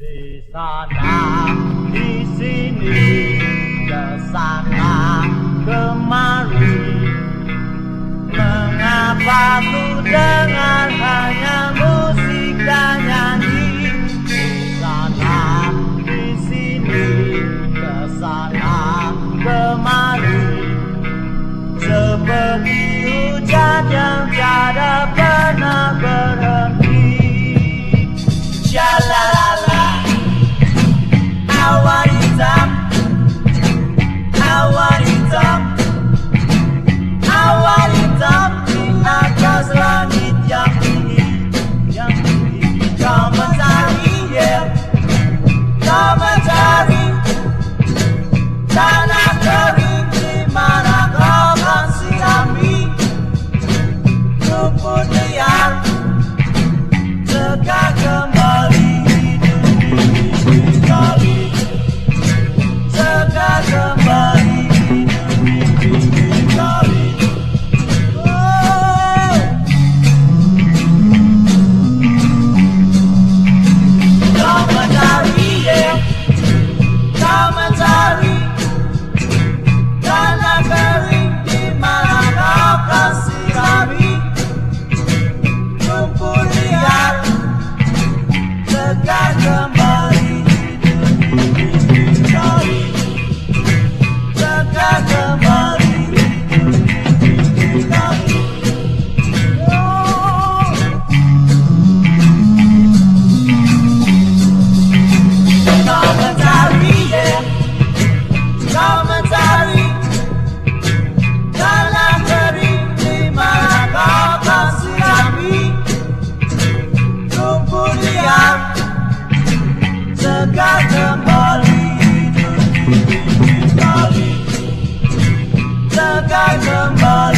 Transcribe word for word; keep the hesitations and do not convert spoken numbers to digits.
Di sana, di sini, ke sana, kemari. Mengapa ku dengar hanya musik dan nyanyi? Di sana, di sini, ke sana, kemari. Seperti hujan yang tiada pernah berhenti. Shalalala, awan hitam, awan hitam, awan hitam di atas langit yang tinggi, yang tinggi. Kau mencari, yeah, kau mencari tanah kering di mana kau kan sirami. Rumput liar tegak kembali hidup kembali, tegak kembali hidup kembali. Oh. Kau mencari, yeah, kau mencari tanah kering di mana kau kan sirami. Rumput liar tegak kembali hidup kembali, tegak kembali hidup kembali. Oh. Kau mencari, yeah, kau mencari tanah kering di mana kau kan sirami. Rumput liar tegak kembali hidup kembali, tegak kembali.